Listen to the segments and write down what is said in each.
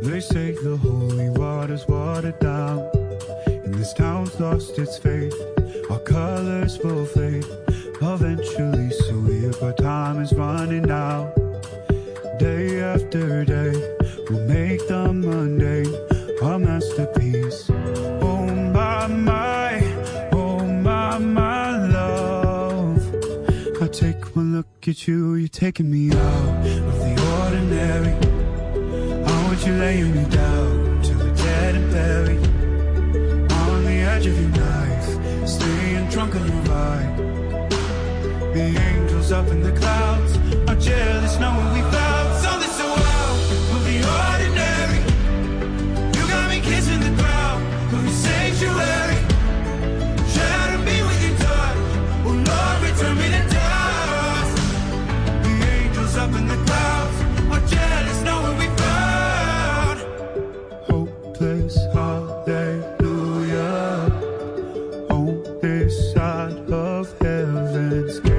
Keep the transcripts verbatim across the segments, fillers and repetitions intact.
They say the holy water's watered down, and this town's lost its faith. Our colors will fade eventually, so weird, but time is running out. Day after day, we'll make the mundane our masterpiece. Oh my, my, oh my, my love. I take one look at you, you're taking me out of the ordinary. How would you lay me down till we're dead and buried? On the edge of your knife, staying drunk on your ride. The angels up in the clouds are jealous knowing we found something so out of the ordinary. You got me kissing the ground from your sanctuary. Shadow me with your touch, oh Lord, return me to dust. The angels up in the clouds are jealous knowing we found hopeless hallelujah on this side of heaven's gate.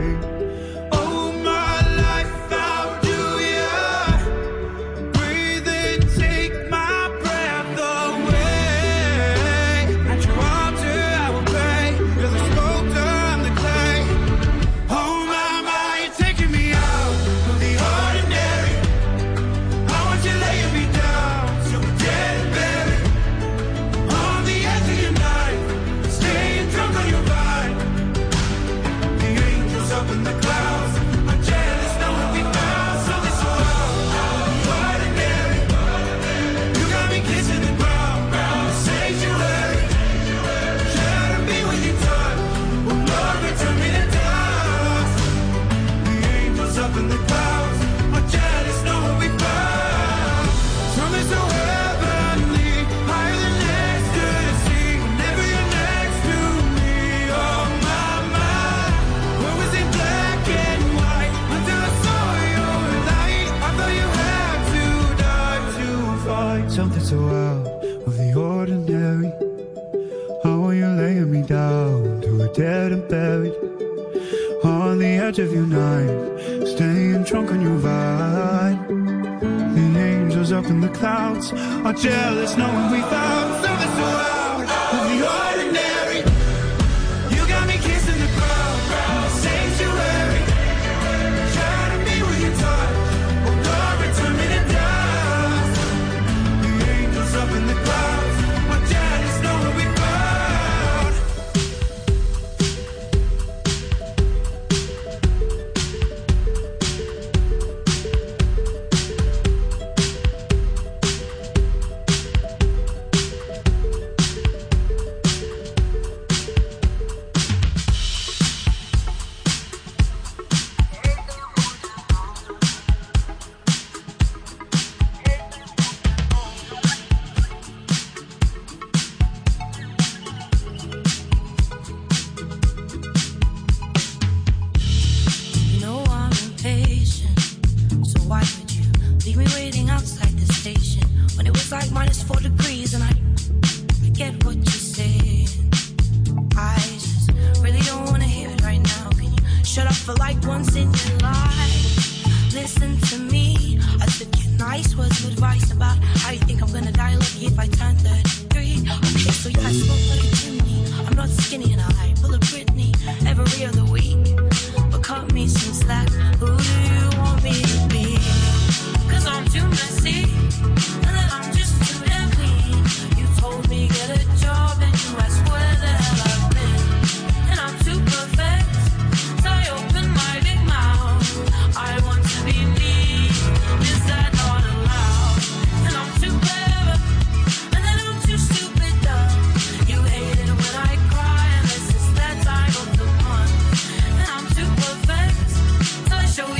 Something so out of the ordinary. How are you laying me down till we're dead and buried? On the edge of your knife, staying drunk on your ride. The angels up in the clouds are jealous knowing we found something so out of the ordinary. You got me kissing the ground from the sanctuary. Shadow me with your touch, oh Lord, return me to dust. Up in the clouds, my jealous know what we found. Show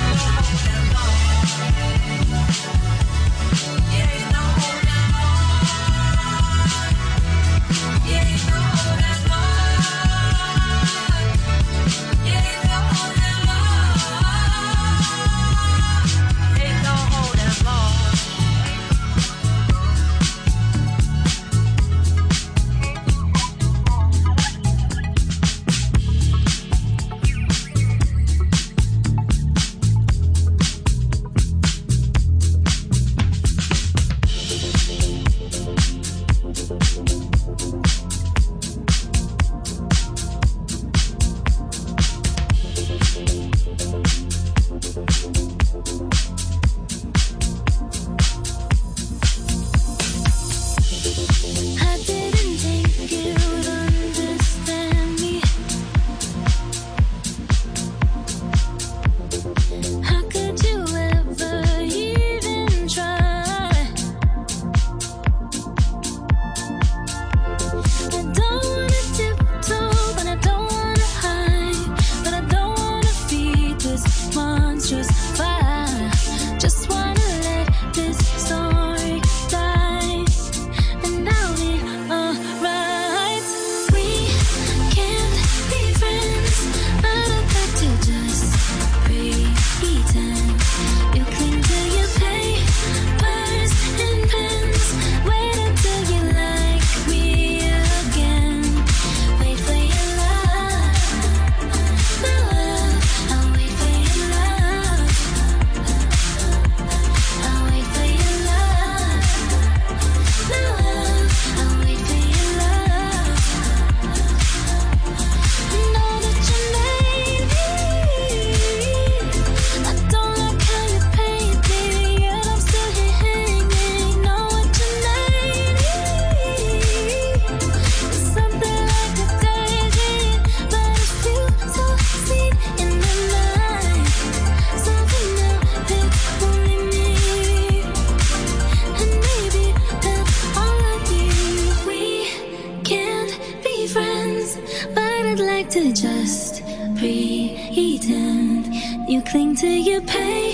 cling to your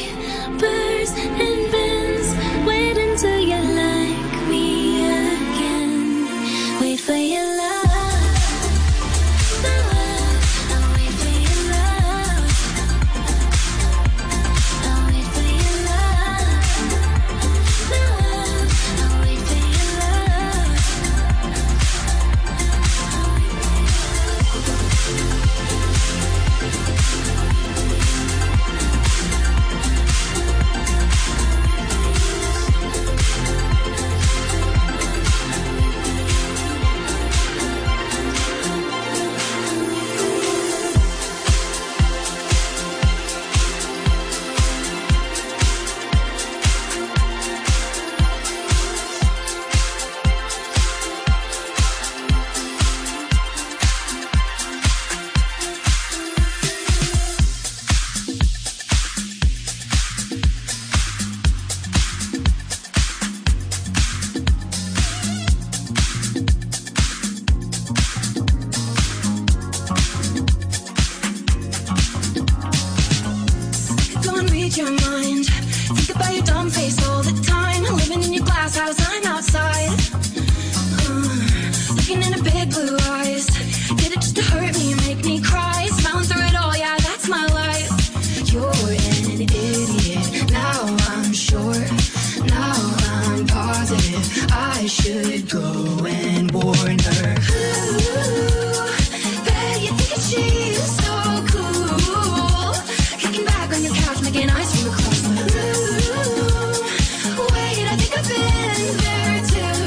papers and pens. Wait until you like me again. Wait for your love. I'll wait for your love. I'll wait for your love. I'll wait for your love. Your mind. Think about your dumb face all the time. Living in your glass house, I'm outside. Uh, looking into big blue eyes. Did it just to hurt me and make me cry. Smiling through it all, yeah, that's my life. You're an idiot. Now I'm sure. Now I'm positive. I should go and warn her. Ooh, bet you think she's so cool. Kicking back on your couch, making eyes from across the room. Wait, I think I've been there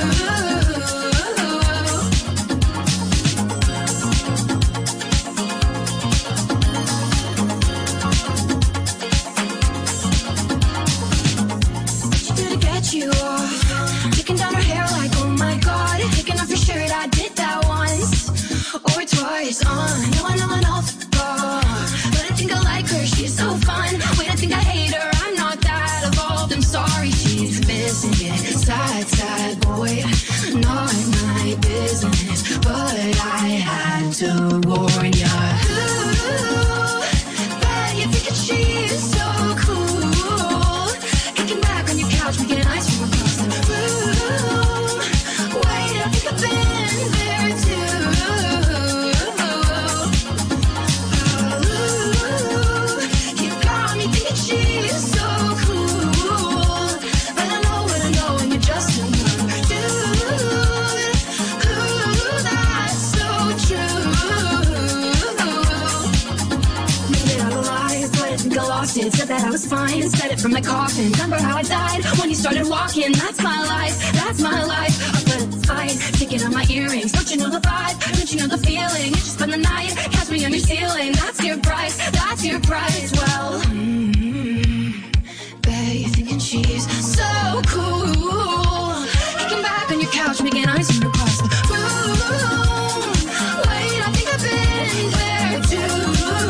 What you do to get you off? Taking down her hair like, oh my god. Taking off your shirt, I did that once or twice. Uh, no one, no one else. But I think I like her, she's so fun. Wait, I think I hate her, I'm not that evolved. I'm sorry, she's missing it. Sad, sad boy, not my business. But I had to warn ya. Ooh, bet you think that she's so lied. Said that I was fine and said it from my coffin. Remember how I died when you started walking? That's my life, that's my life. Up at the fight, taking out my earrings. Don't you know the vibe? Don't you know the feeling? You just spend the night, catch me on your ceiling. That's your price, that's your price. Well, mm-hmm. Bet you're thinking she's so cool. Kicking back on your couch, making eyes from across the room. Wait, I think I've been there too.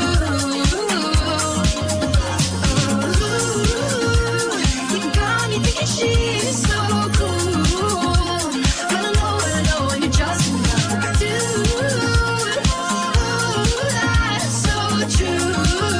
Ooh, you got me thinking she's so cool. But I know, but I know, and you're just another dude. Ooh, that's so true.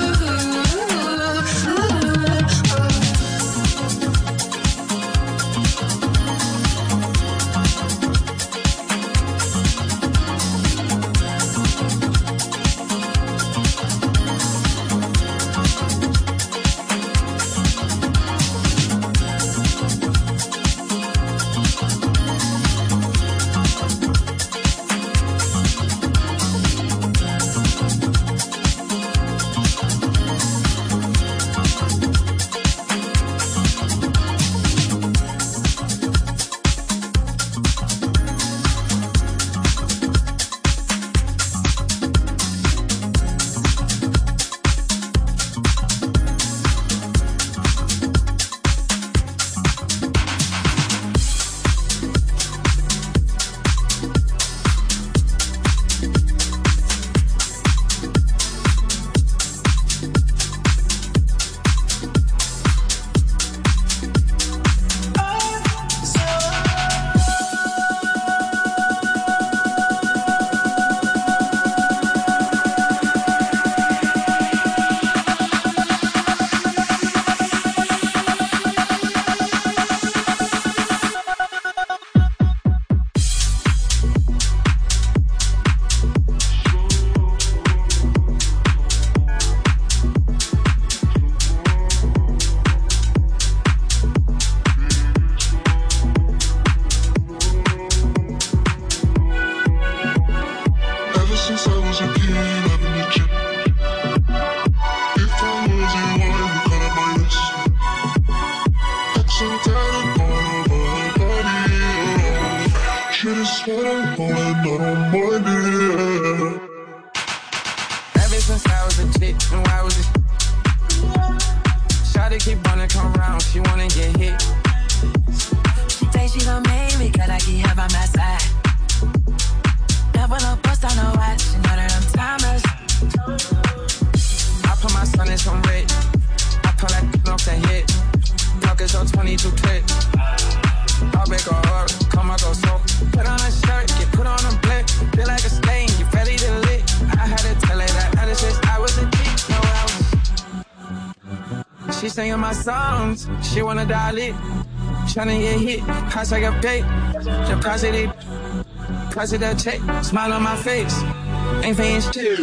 She wanna dial it, tryna get hit, pass like a bait, deposit it, pass it that check, smile on my face, ain't paying shit.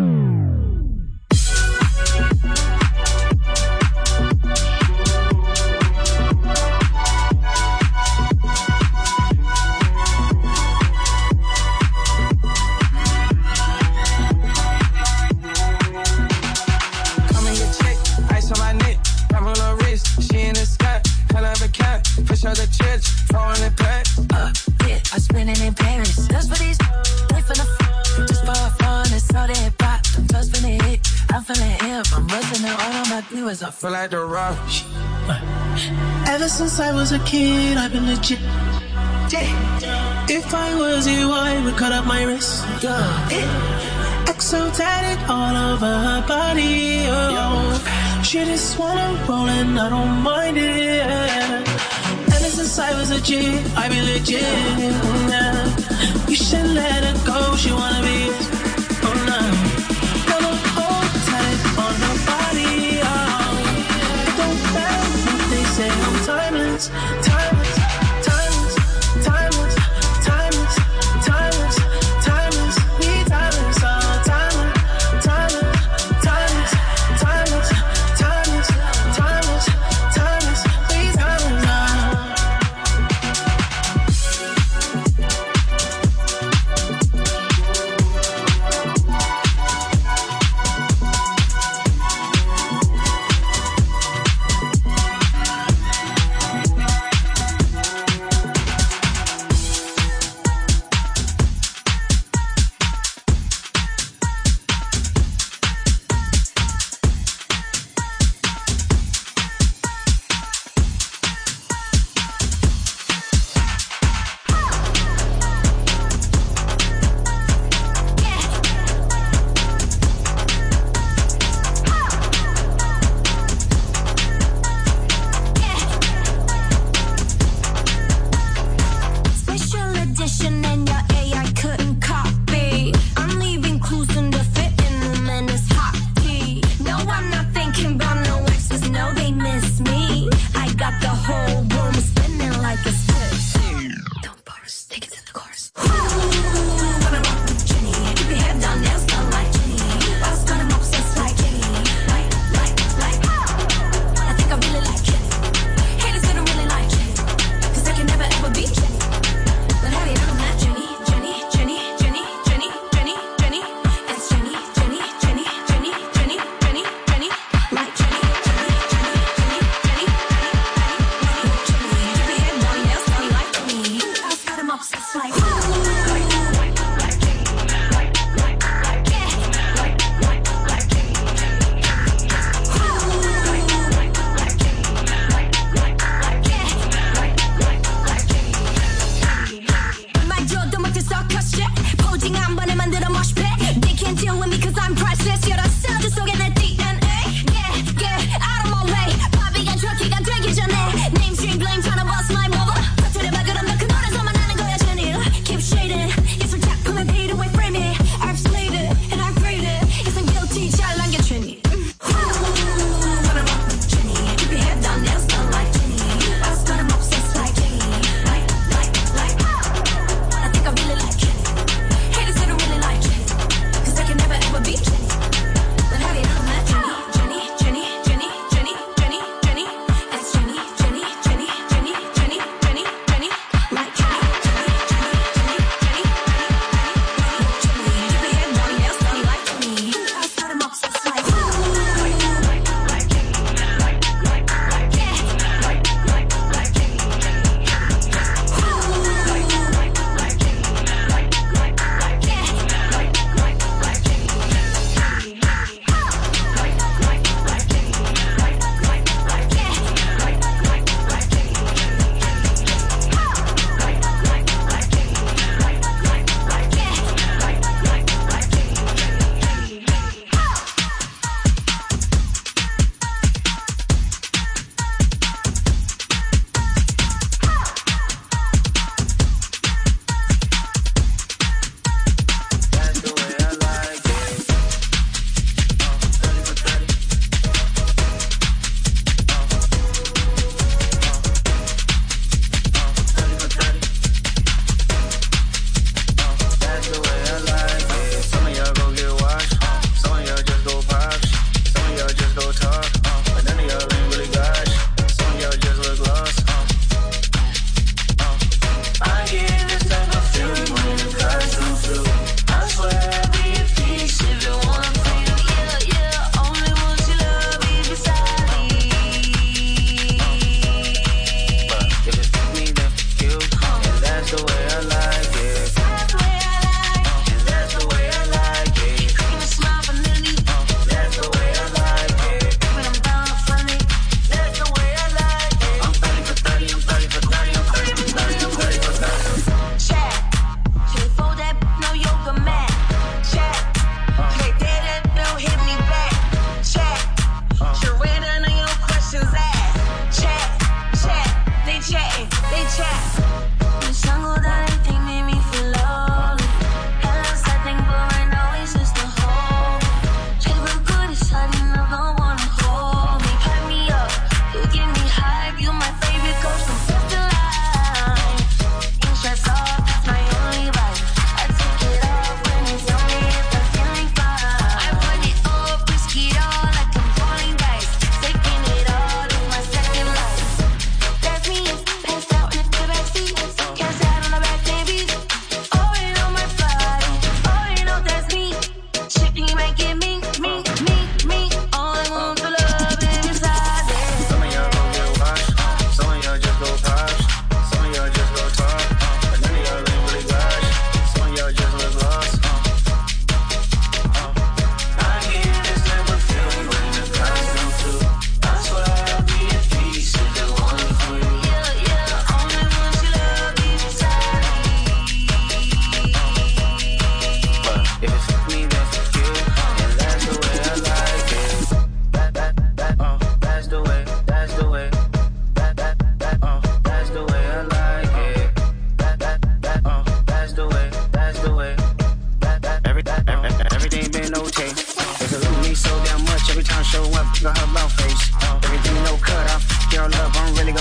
I feel like the rush. Ever since I was a kid, I've been legit. If I was you, I would cut up my wrist. X O tatted all over her body. Oh. She just wanna roll and I don't mind it. Ever since I was a G, I've been legit. You should let her go, she wanna be. Oh no. Got a hold tight on her body. Oh. Say I'm timeless, timeless, timeless, timeless, timeless, timeless, timeless, we timeless, oh, timeless, timeless, timeless, timeless, timeless, timeless, timeless, we timeless, oh.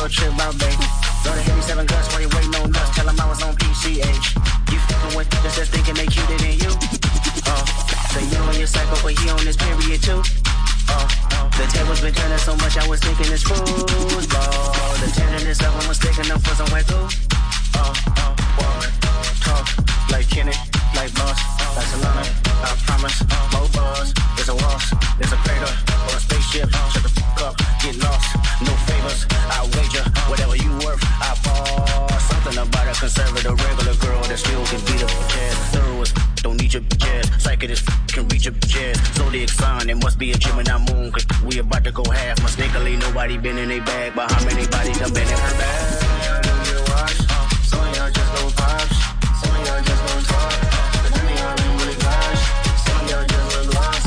trip out, babe. Go to hit me seven guts while you waiting on us. Tell them I was on P C H. You f***ing with just just thinking they cuter than you. Oh, say you on your cycle, but he on his period too. Oh, oh, the tables been turning so much I was thinking it's football. The tenderness of them was sticking up for some wet glue. Oh, oh, walk, talk, like Kenny, like Boss, like Solana. I promise, more bars. There's a waltz, there's a crater, or a spaceship. Shut the f*** up, get lost. No favors, I wager. Whatever you worth, I fall. Something about a conservative regular girl that still can beat up a jazz. Thorough as f***, don't need your jazz. Psychic as f***, can reach your jazz. Zodiac sign, it must be a Gemini moon. Cause we about to go half. My snake ain't nobody been in a bag. But how many bodies done been in her bag? Some of y'all just don't pops. Some of y'all just don't talk. But none of y'all ain't really gosh. Some of y'all just look lost.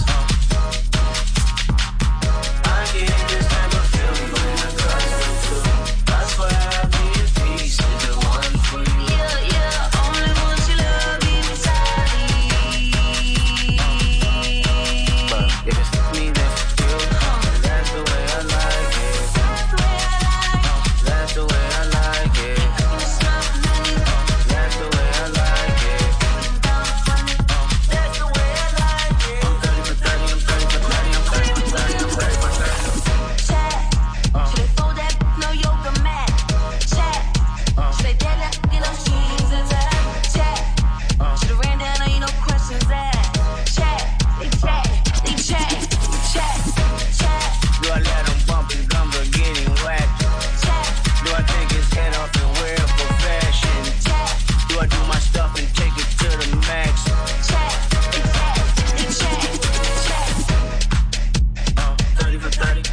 I get this type of feeling when I cross the two. That's why I be at peace with the one for you. Yeah, yeah, only want you love inside me. But if it's me, then it's you. And that's the way I like it. That's the way I like it. That's the way I like it. That's the way I like it. I'm thirty for thirty, I'm thirty for thirty, I'm thirty for thirty, I'm thirty for thirty. Chat. Should they fold that no yoga mat? Chat. Should they dead that get those jeans and that? Chat. Should have ran down on you, no questions asked. Chat. They chat. They chat. Chat. Chat. Do I let them bump and gumble getting whacked? Chat. Do I take his head off and wear it for fashion? Chat. Do I do my stuff and take it to the max? Chat. They chat. They chat. Chat. Uh, thirty for thirty.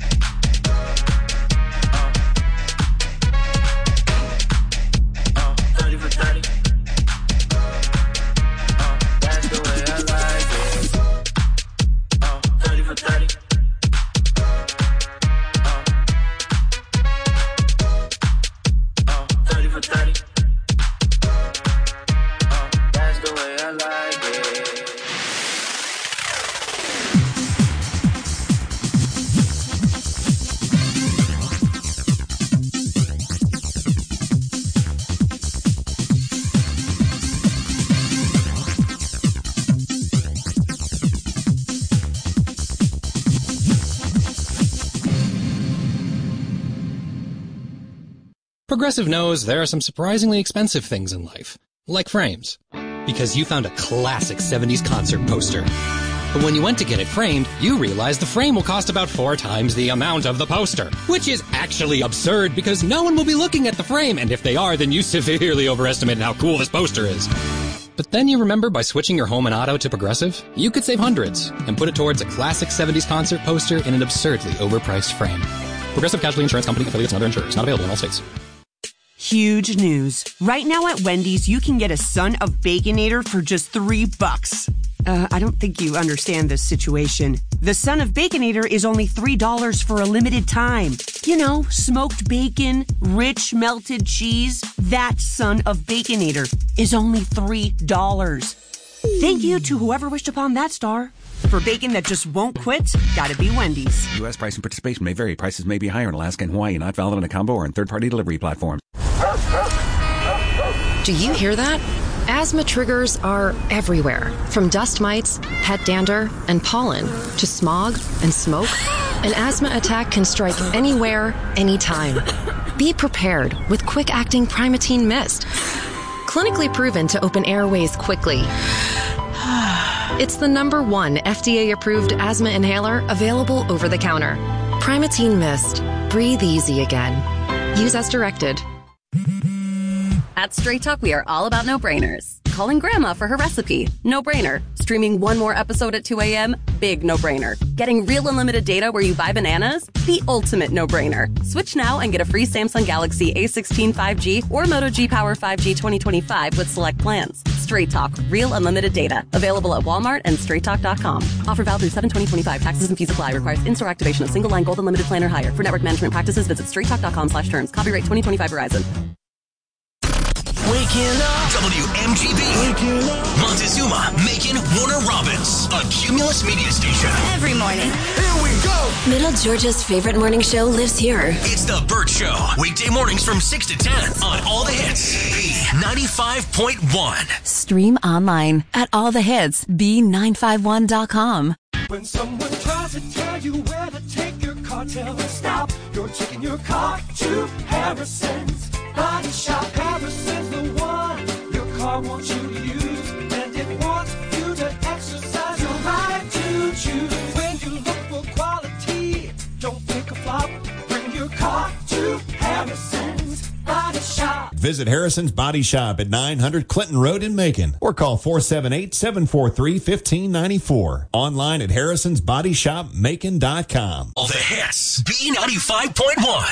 Uh, uh, thirty for thirty. Uh, that's the way I like it. Uh, thirty for thirty. Uh, uh, thirty for thirty. Uh, that's the way I like it. Progressive knows there are some surprisingly expensive things in life, like frames. Because you found a classic seventies concert poster. But when you went to get it framed, you realized the frame will cost about four times the amount of the poster. Which is actually absurd because no one will be looking at the frame, and if they are, then you severely overestimated how cool this poster is. But then you remember by switching your home and auto to Progressive, you could save hundreds and put it towards a classic seventies concert poster in an absurdly overpriced frame. Progressive Casualty Insurance Company, affiliates, and other insurers. Not available in all states. Huge news. Right now at Wendy's, you can get a Son of Baconator for just three bucks. Uh, I don't think you understand this situation. The Son of Baconator is only three dollars for a limited time. You know, smoked bacon, rich melted cheese. That Son of Baconator is only three dollars. Thank you to whoever wished upon that star. For bacon that just won't quit, gotta be Wendy's. U S price and participation may vary. Prices may be higher in Alaska and Hawaii, not valid in a combo or in third-party delivery platforms. Do you hear that? Asthma triggers are everywhere, from dust mites, pet dander, and pollen, to smog and smoke. An asthma attack can strike anywhere, anytime. Be prepared with quick-acting Primatene Mist. Clinically proven to open airways quickly. It's the number one F D A-approved asthma inhaler available over the counter. Primatene Mist. Breathe easy again. Use as directed. At Straight Talk, we are all about no-brainers. Calling Grandma for her recipe? No-brainer. Streaming one more episode at two a.m.? Big no-brainer. Getting real unlimited data where you buy bananas? The ultimate no-brainer. Switch now and get a free Samsung Galaxy A sixteen five G or Moto G Power five G twenty twenty-five with select plans. Straight Talk. Real unlimited data. Available at Walmart and straight talk dot com. Offer valid through seven twenty twenty-five. Taxes and fees apply. Requires in-store activation of single line gold unlimited plan or higher. For network management practices, visit straight talk dot com slash terms. Copyright twenty twenty-five Verizon. Waking up. W M G B. Waking up. Montezuma, Macon, Warner Robins. A Cumulus media station. Every morning. Here we go. Middle Georgia's favorite morning show lives here. It's The Burt Show. Weekday mornings from six to ten on All the Hits. B ninety-five point one. Stream online at all the hits b nine five one dot com. When someone tries to tell you where to take your car, tell them stop. You're taking your car to Harrison's Body Shop. Harrison's the one your car wants you to use, and it wants you to exercise your right to choose. When you look for quality, don't pick a flop. Bring your car to Harrison's Body Shop. Visit Harrison's Body Shop at nine hundred Clinton Road in Macon, or call four seven eight, seven four three, one five nine four. Online at harrisons body shop macon dot com. All the Hits. B ninety-five point one.